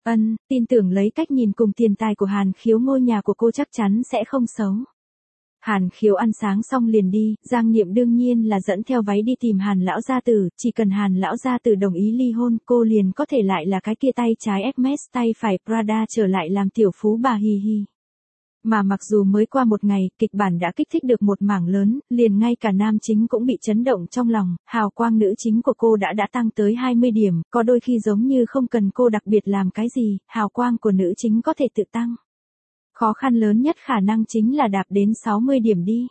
Tin tưởng lấy cách nhìn cùng tiền tài của Hàn Khiếu ngôi nhà của cô chắc chắn sẽ không xấu. Hàn Khiếu ăn sáng xong liền đi, Giang Niệm đương nhiên là dẫn theo váy đi tìm Hàn lão gia tử, chỉ cần Hàn lão gia tử đồng ý ly hôn, cô liền có thể lại là cái kia tay trái Hermes tay phải Prada trở lại làm tiểu phú bà hi hi. Mà mặc dù mới qua một ngày, kịch bản đã kích thích được một mảng lớn, liền ngay cả nam chính cũng bị chấn động trong lòng, hào quang nữ chính của cô đã tăng tới 20 điểm, có đôi khi giống như không cần cô đặc biệt làm cái gì, hào quang của nữ chính có thể tự tăng. Khó khăn lớn nhất khả năng chính là đạp đến 60 điểm đi.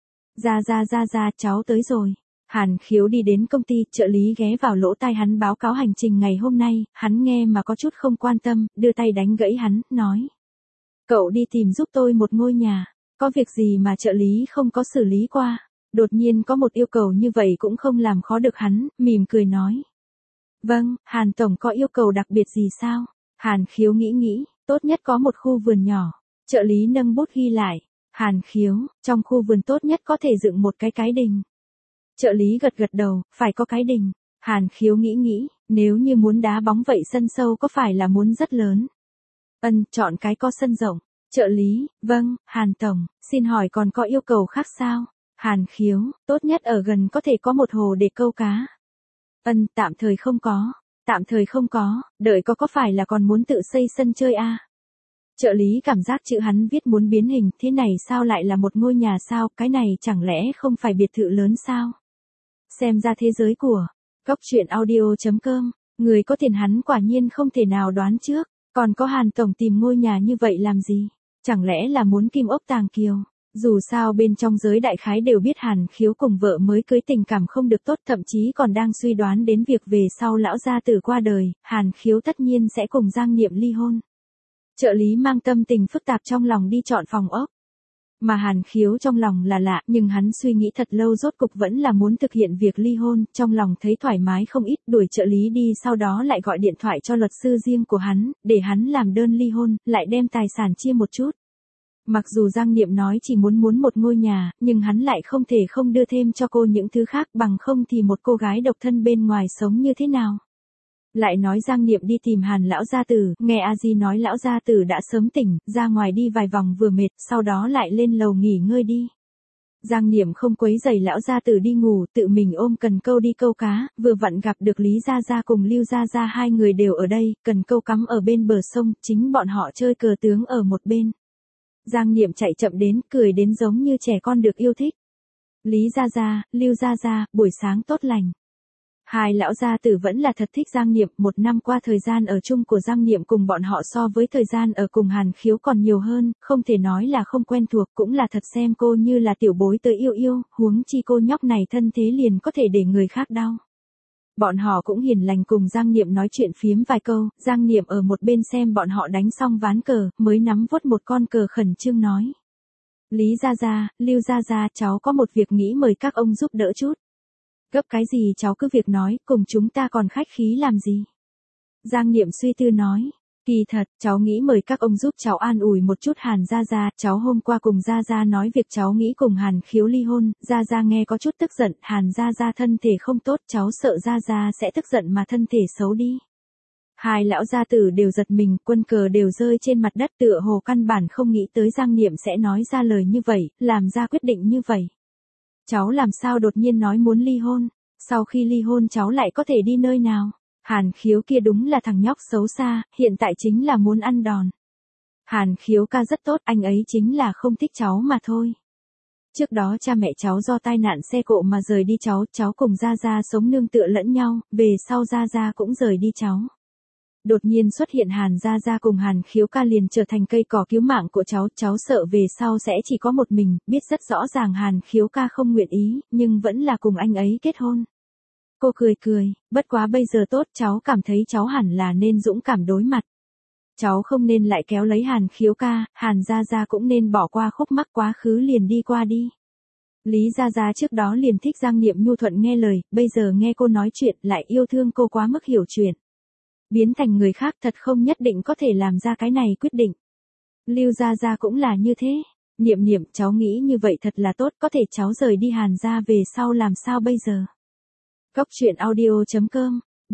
Ra, cháu tới rồi. Hàn Khiếu đi đến công ty, trợ lý ghé vào lỗ tai hắn báo cáo hành trình ngày hôm nay, hắn nghe mà có chút không quan tâm, đưa tay đánh gãy hắn, nói. Cậu đi tìm giúp tôi một ngôi nhà, có việc gì mà trợ lý không có xử lý qua. Đột nhiên có một yêu cầu như vậy cũng không làm khó được hắn, mỉm cười nói. Vâng, Hàn Tổng có yêu cầu đặc biệt gì sao? Hàn Khiếu nghĩ, tốt nhất có một khu vườn nhỏ. Trợ lý nâng bút ghi lại. Hàn Khiếu, trong khu vườn tốt nhất có thể dựng một cái đình. Trợ lý gật đầu, phải có cái đình. Hàn Khiếu nghĩ, nếu như muốn đá bóng vậy sân sâu có phải là muốn rất lớn? Chọn cái có sân rộng. Trợ lý, vâng, Hàn Tổng, xin hỏi còn có yêu cầu khác sao? Hàn Khiếu, tốt nhất ở gần có thể có một hồ để câu cá. Tạm thời không có, đợi có phải là còn muốn tự xây sân chơi à? Trợ lý cảm giác chữ hắn viết muốn biến hình, thế này sao lại là một ngôi nhà sao, cái này chẳng lẽ không phải biệt thự lớn sao? Xem ra thế giới của goctruyện.audio.com, người có tiền hắn quả nhiên không thể nào đoán trước, còn có Hàn Tổng tìm ngôi nhà như vậy làm gì? Chẳng lẽ là muốn kim ốc tàng kiều? Dù sao bên trong giới đại khái đều biết Hàn Khiếu cùng vợ mới cưới tình cảm không được tốt, thậm chí còn đang suy đoán đến việc về sau lão gia tử qua đời, Hàn Khiếu tất nhiên sẽ cùng Giang Niệm ly hôn. Trợ lý mang tâm tình phức tạp trong lòng đi chọn phòng ốc. Mà Hàn Khiếu trong lòng là lạ, nhưng hắn suy nghĩ thật lâu rốt cục vẫn là muốn thực hiện việc ly hôn, trong lòng thấy thoải mái không ít, đuổi trợ lý đi, sau đó lại gọi điện thoại cho luật sư riêng của hắn, để hắn làm đơn ly hôn, lại đem tài sản chia một chút. Mặc dù Giang Niệm nói chỉ muốn một ngôi nhà, nhưng hắn lại không thể không đưa thêm cho cô những thứ khác, bằng không thì một cô gái độc thân bên ngoài sống như thế nào. Lại nói Giang Niệm đi tìm Hàn lão gia tử, nghe A Di nói lão gia tử đã sớm tỉnh, ra ngoài đi vài vòng vừa mệt, sau đó lại lên lầu nghỉ ngơi đi. Giang Niệm không quấy rầy lão gia tử đi ngủ, tự mình ôm cần câu đi câu cá, vừa vặn gặp được Lý Gia Gia cùng Lưu Gia Gia, hai người đều ở đây, cần câu cắm ở bên bờ sông, chính bọn họ chơi cờ tướng ở một bên. Giang Niệm chạy chậm đến, cười đến giống như trẻ con được yêu thích. Lý Gia Gia, Lưu Gia Gia, buổi sáng tốt lành. Hai lão gia tử vẫn là thật thích Giang Niệm, một năm qua thời gian ở chung của Giang Niệm cùng bọn họ so với thời gian ở cùng Hàn Khiếu còn nhiều hơn, không thể nói là không quen thuộc, cũng là thật xem cô như là tiểu bối tới yêu, huống chi cô nhóc này thân thế liền có thể để người khác đau. Bọn họ cũng hiền lành cùng Giang Niệm nói chuyện phiếm vài câu, Giang Niệm ở một bên xem bọn họ đánh xong ván cờ, mới nắm vuốt một con cờ khẩn trương nói. Lý Gia Gia, Lưu Gia Gia, cháu có một việc nghĩ mời các ông giúp đỡ chút. Gấp cái gì cháu cứ việc nói, cùng chúng ta còn khách khí làm gì? Giang Niệm suy tư nói. Kỳ thật, cháu nghĩ mời các ông giúp cháu an ủi một chút Hàn Gia Gia, cháu hôm qua cùng Gia Gia nói việc cháu nghĩ cùng Hàn Khiếu ly hôn, Gia Gia nghe có chút tức giận, Hàn Gia Gia thân thể không tốt, cháu sợ Gia Gia sẽ tức giận mà thân thể xấu đi. Hai lão gia tử đều giật mình, quân cờ đều rơi trên mặt đất, tựa hồ căn bản không nghĩ tới Giang Niệm sẽ nói ra lời như vậy, làm ra quyết định như vậy. Cháu làm sao đột nhiên nói muốn ly hôn, sau khi ly hôn cháu lại có thể đi nơi nào? Hàn Khiếu kia đúng là thằng nhóc xấu xa, hiện tại chính là muốn ăn đòn. Hàn Khiếu ca rất tốt, anh ấy chính là không thích cháu mà thôi. Trước đó cha mẹ cháu do tai nạn xe cộ mà rời đi cháu cùng Gia Gia sống nương tựa lẫn nhau, về sau Gia Gia cũng rời đi cháu. Đột nhiên xuất hiện Hàn Gia Gia cùng Hàn Khiếu ca liền trở thành cây cỏ cứu mạng của cháu sợ về sau sẽ chỉ có một mình, biết rất rõ ràng Hàn Khiếu ca không nguyện ý, nhưng vẫn là cùng anh ấy kết hôn. Cô cười, bất quá bây giờ tốt, cháu cảm thấy cháu hẳn là nên dũng cảm đối mặt. Cháu không nên lại kéo lấy Hàn Khiếu ca, Hàn Gia Gia cũng nên bỏ qua khúc mắc quá khứ liền đi qua đi. Lý Gia Gia trước đó liền thích Giang Niệm nhu thuận nghe lời, bây giờ nghe cô nói chuyện lại yêu thương cô quá mức hiểu chuyện. Biến thành người khác thật không nhất định có thể làm ra cái này quyết định. Lưu Gia Gia cũng là như thế. Niệm, cháu nghĩ như vậy thật là tốt, có thể cháu rời đi Hàn gia về sau làm sao bây giờ? Goctruyện.audio.com